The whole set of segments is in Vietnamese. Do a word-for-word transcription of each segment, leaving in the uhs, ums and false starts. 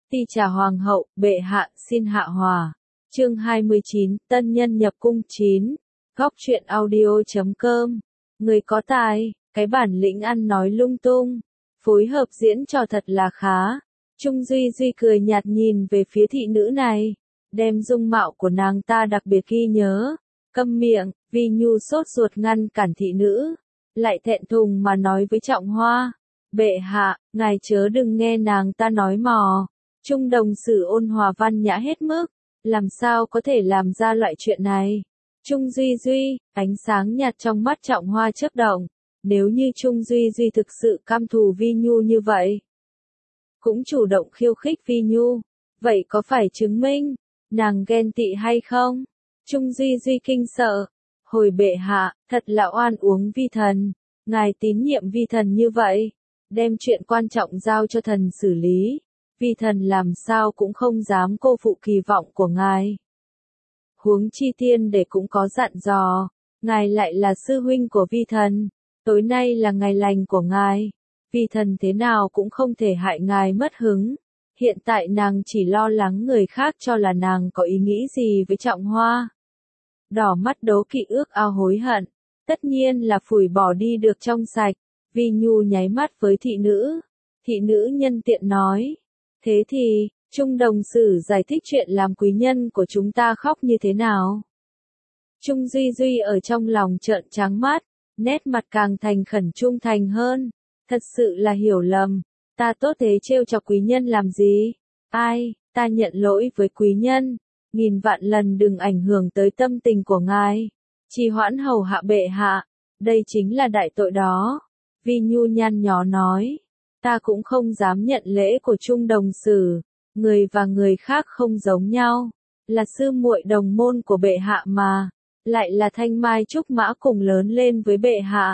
Ti trà hoàng hậu, bệ hạ, xin hạ hòa. Chương hai mươi chín, tân nhân nhập cung chín. Góc truyện audio chấm com. Người có tài, cái bản lĩnh ăn nói lung tung. Phối hợp diễn trò thật là khá. Trung Duy Duy cười nhạt nhìn về phía thị nữ này. Đem dung mạo của nàng ta đặc biệt ghi nhớ. Câm miệng, Vi Nhu sốt ruột ngăn cản thị nữ. Lại thẹn thùng mà nói với Trọng Hoa. Bệ hạ, ngài chớ đừng nghe nàng ta nói mò. Trung đồng sử ôn hòa văn nhã hết mức, làm sao có thể làm ra loại chuyện này. Trung Duy Duy, ánh sáng nhạt trong mắt Trọng Hoa chớp động, nếu như Trung Duy Duy thực sự căm thù Vi Nhu như vậy, cũng chủ động khiêu khích Vi Nhu, vậy có phải chứng minh, nàng ghen tị hay không? Trung Duy Duy kinh sợ, hồi bệ hạ, thật là oan uống vi thần, ngài tín nhiệm vi thần như vậy, đem chuyện quan trọng giao cho thần xử lý. Vi thần làm sao cũng không dám cô phụ kỳ vọng của ngài. Huống chi tiên để cũng có dặn dò, ngài lại là sư huynh của vi thần, tối nay là ngày lành của ngài, vi thần thế nào cũng không thể hại ngài mất hứng. Hiện tại nàng chỉ lo lắng người khác cho là nàng có ý nghĩ gì với Trọng Hoa. Đỏ mắt đố kỵ ước ao hối hận, tất nhiên là phủi bỏ đi được trong sạch. Vi Nhu nháy mắt với thị nữ, thị nữ nhân tiện nói. Thế thì, Trung đồng sử giải thích chuyện làm quý nhân của chúng ta khóc như thế nào? Trung Duy Duy ở trong lòng trợn trắng mắt, nét mặt càng thành khẩn trung thành hơn. Thật sự là hiểu lầm, ta tốt thế trêu chọc quý nhân làm gì? Ai, ta nhận lỗi với quý nhân, nghìn vạn lần đừng ảnh hưởng tới tâm tình của ngài. Trì hoãn hầu hạ bệ hạ, đây chính là đại tội đó. Vi Nhu nhăn nhó nói. Ta cũng không dám nhận lễ của Trung đồng sử, người và người khác không giống nhau, là sư muội đồng môn của bệ hạ mà, lại là thanh mai trúc mã cùng lớn lên với bệ hạ.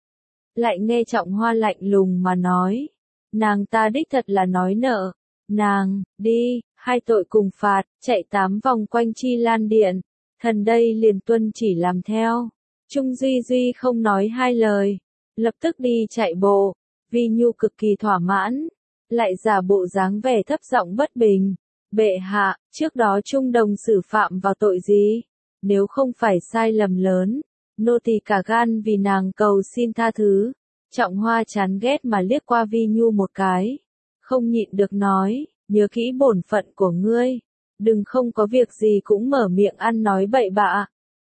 Lại nghe Trọng Hoa lạnh lùng mà nói, nàng ta đích thật là nói nợ, nàng, đi, hai tội cùng phạt, chạy tám vòng quanh Chi Lan Điện, thần đây liền tuân chỉ làm theo. Trung Duy Duy không nói hai lời, lập tức đi chạy bộ. Vi Nhu cực kỳ thỏa mãn, lại giả bộ dáng vẻ thấp giọng bất bình. Bệ hạ, trước đó Trung đồng xử phạm vào tội gì? Nếu không phải sai lầm lớn, nô tỳ cả gan vì nàng cầu xin tha thứ. Trọng Hoa chán ghét mà liếc qua Vi Nhu một cái, không nhịn được nói, nhớ kỹ bổn phận của ngươi, đừng không có việc gì cũng mở miệng ăn nói bậy bạ.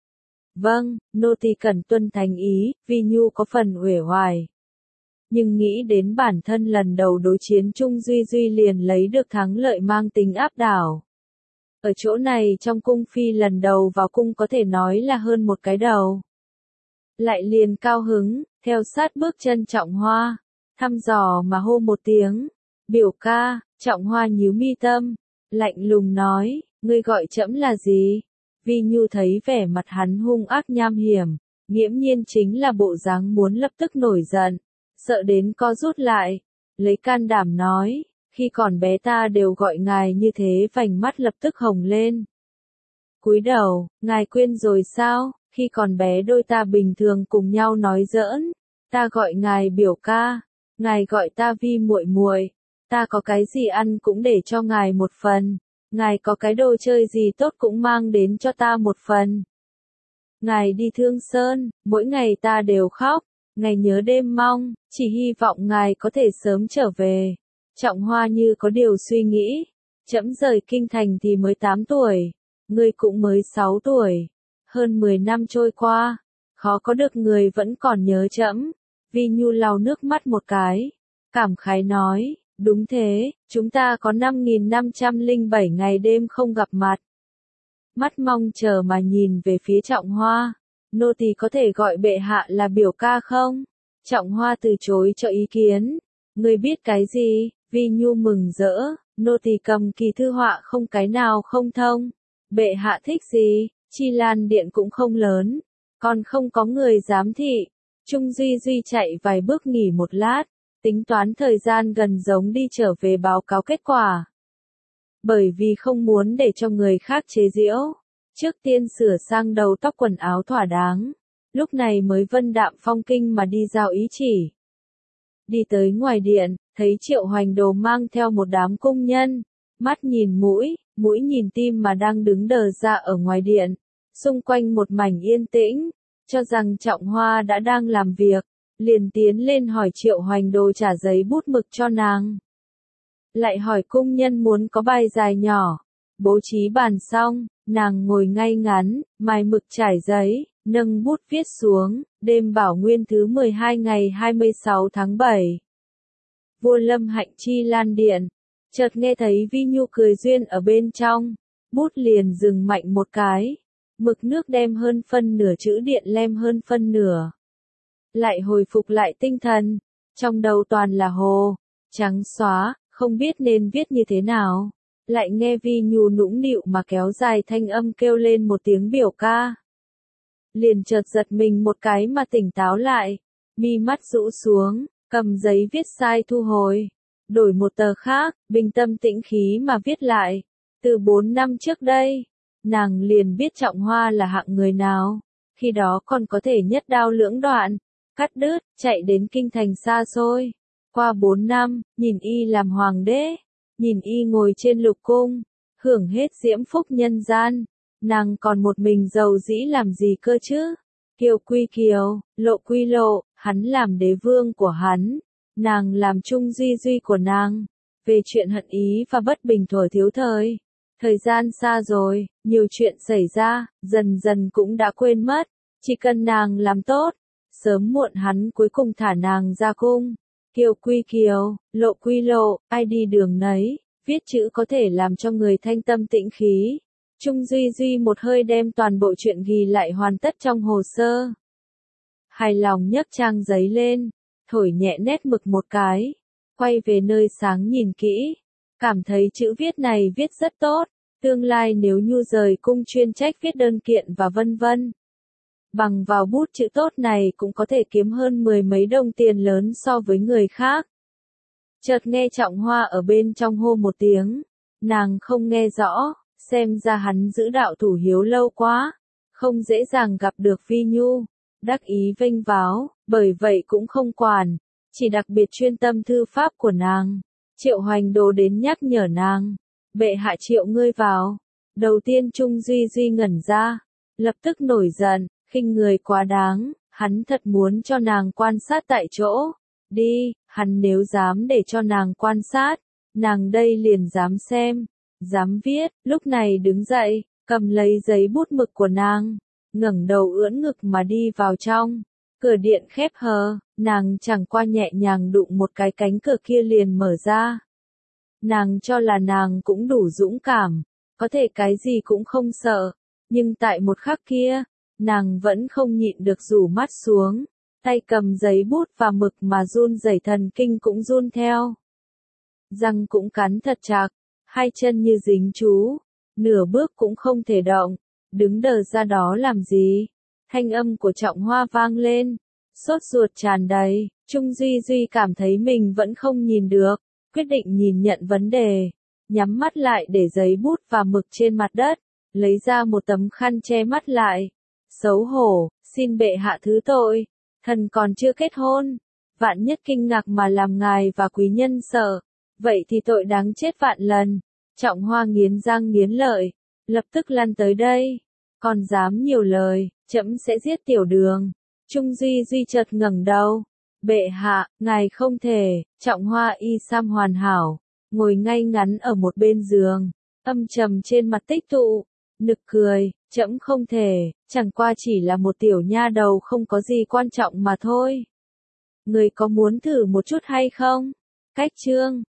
Vâng, nô tỳ cần tuân thành ý. Vi Nhu có phần uể oải. Nhưng nghĩ đến bản thân lần đầu đối chiến Trung Duy Duy liền lấy được thắng lợi mang tính áp đảo. Ở chỗ này trong cung phi lần đầu vào cung có thể nói là hơn một cái đầu. Lại liền cao hứng, theo sát bước chân Trọng Hoa, thăm dò mà hô một tiếng. Biểu ca, Trọng Hoa nhíu mi tâm, lạnh lùng nói, ngươi gọi trẫm là gì? Vi Nhu thấy vẻ mặt hắn hung ác nham hiểm, nghiễm nhiên chính là bộ dáng muốn lập tức nổi giận. Sợ đến co rút lại, lấy can đảm nói, khi còn bé ta đều gọi ngài như thế. Vành mắt lập tức hồng lên. Cúi đầu, ngài quên rồi sao, khi còn bé đôi ta bình thường cùng nhau nói giỡn, ta gọi ngài biểu ca, ngài gọi ta Vi muội muội, ta có cái gì ăn cũng để cho ngài một phần, ngài có cái đồ chơi gì tốt cũng mang đến cho ta một phần. Ngài đi Thương Sơn, mỗi ngày ta đều khóc. Ngày nhớ đêm mong, chỉ hy vọng ngài có thể sớm trở về. Trọng Hoa như có điều suy nghĩ, trẫm rời kinh thành thì mới tám tuổi, ngươi cũng mới sáu tuổi, hơn mười năm trôi qua, khó có được người vẫn còn nhớ trẫm. Vi Nhu lau nước mắt một cái, cảm khái nói, đúng thế, chúng ta có năm nghìn năm trăm lẻ bảy ngày đêm không gặp mặt. Mắt mong chờ mà nhìn về phía Trọng Hoa. Nô tỳ có thể gọi bệ hạ là biểu ca không? Trọng Hoa từ chối cho ý kiến. Ngươi biết cái gì? Vi Nhu mừng rỡ, nô tỳ cầm kỳ thư họa không cái nào không thông. Bệ hạ thích gì? Chi Lan Điện cũng không lớn, còn không có người giám thị. Trung Duy Duy chạy vài bước nghỉ một lát, tính toán thời gian gần giống đi trở về báo cáo kết quả. Bởi vì không muốn để cho người khác chế giễu. Trước tiên sửa sang đầu tóc quần áo thỏa đáng, lúc này mới vân đạm phong kinh mà đi giao ý chỉ. Đi tới ngoài điện, thấy Triệu Hoành Đồ mang theo một đám cung nhân, mắt nhìn mũi, mũi nhìn tim mà đang đứng đờ ra ở ngoài điện. Xung quanh một mảnh yên tĩnh, cho rằng Trọng Hoa đã đang làm việc, liền tiến lên hỏi Triệu Hoành Đồ trả giấy bút mực cho nàng. Lại hỏi cung nhân muốn có bài dài nhỏ, bố trí bàn xong, nàng ngồi ngay ngắn, mài mực trải giấy, nâng bút viết xuống, đêm Bảo Nguyên thứ mười hai ngày hai mươi sáu tháng bảy. Vua Lâm Hạnh Chi Lan Điện, chợt nghe thấy Vi Nhu cười duyên ở bên trong, bút liền dừng mạnh một cái, mực nước đem hơn phân nửa chữ điện lem hơn phân nửa. Lại hồi phục lại tinh thần, trong đầu toàn là hồ, trắng xóa, không biết nên viết như thế nào. Lại nghe Vi Nhu nũng nịu mà kéo dài thanh âm kêu lên một tiếng biểu ca. Liền chợt giật mình một cái mà tỉnh táo lại, mi mắt rũ xuống, cầm giấy viết sai thu hồi, đổi một tờ khác, bình tâm tĩnh khí mà viết lại. Từ bốn năm trước đây, nàng liền biết Trọng Hoa là hạng người nào, khi đó còn có thể nhất đao lưỡng đoạn, cắt đứt, chạy đến kinh thành xa xôi. Qua bốn năm, nhìn y làm hoàng đế, nhìn y ngồi trên lục cung, hưởng hết diễm phúc nhân gian, nàng còn một mình giàu dĩ làm gì cơ chứ? Kiều quy kiều, lộ quy lộ, hắn làm đế vương của hắn, nàng làm trung duy duy của nàng. Về chuyện hận ý và bất bình thuở thiếu thời, thời gian xa rồi, nhiều chuyện xảy ra, dần dần cũng đã quên mất, chỉ cần nàng làm tốt, sớm muộn hắn cuối cùng thả nàng ra cung. Kiều quy kiều, lộ quy lộ, ai đi đường nấy, viết chữ có thể làm cho người thanh tâm tĩnh khí. Trung Duy Duy một hơi đem toàn bộ chuyện ghi lại hoàn tất trong hồ sơ. Hài lòng nhấc trang giấy lên, thổi nhẹ nét mực một cái, quay về nơi sáng nhìn kỹ, cảm thấy chữ viết này viết rất tốt, tương lai nếu Nhu rời cung chuyên trách viết đơn kiện và vân vân. Bằng vào bút chữ tốt này cũng có thể kiếm hơn mười mấy đồng tiền lớn so với người khác. Chợt nghe Trọng Hoa ở bên trong hô một tiếng, nàng không nghe rõ, xem ra hắn giữ đạo thủ hiếu lâu quá, không dễ dàng gặp được Vi Nhu, đắc ý vênh váo, bởi vậy cũng không quản, chỉ đặc biệt chuyên tâm thư pháp của nàng. Triệu Hoành Đồ đến nhắc nhở nàng, bệ hạ triệu ngươi vào. Đầu tiên Trung Duy Duy ngẩn ra, lập tức nổi giận, khinh người quá đáng, hắn thật muốn cho nàng quan sát tại chỗ. Đi, hắn nếu dám để cho nàng quan sát, nàng đây liền dám xem, dám viết. Lúc này đứng dậy, cầm lấy giấy bút mực của nàng, ngẩng đầu ưỡn ngực mà đi vào trong. Cửa điện khép hờ, nàng chẳng qua nhẹ nhàng đụng một cái cánh cửa kia liền mở ra. Nàng cho là nàng cũng đủ dũng cảm, có thể cái gì cũng không sợ, nhưng tại một khắc kia, nàng vẫn không nhịn được rủ mắt xuống, tay cầm giấy bút và mực mà run rẩy, thần kinh cũng run theo. Răng cũng cắn thật chặt, hai chân như dính chú, nửa bước cũng không thể động, đứng đờ ra đó làm gì? Thanh âm của Trọng Hoa vang lên, sốt ruột tràn đầy. Trung Duy Duy cảm thấy mình vẫn không nhìn được, quyết định nhìn nhận vấn đề, nhắm mắt lại để giấy bút và mực trên mặt đất, lấy ra một tấm khăn che mắt lại. Xấu hổ, xin bệ hạ thứ tội, thần còn chưa kết hôn, vạn nhất kinh ngạc mà làm ngài và quý nhân sợ, vậy thì tội đáng chết vạn lần. Trọng Hoa nghiến răng nghiến lợi, lập tức lăn tới đây, còn dám nhiều lời, trẫm sẽ giết tiểu đường. Trung Duy Duy chợt ngẩng đầu, bệ hạ, ngài không thể. Trọng Hoa y sam hoàn hảo, ngồi ngay ngắn ở một bên giường, âm trầm trên mặt tích tụ, nực cười, trẫm không thể, chẳng qua chỉ là một tiểu nha đầu không có gì quan trọng mà thôi. Người có muốn thử một chút hay không? Cách chương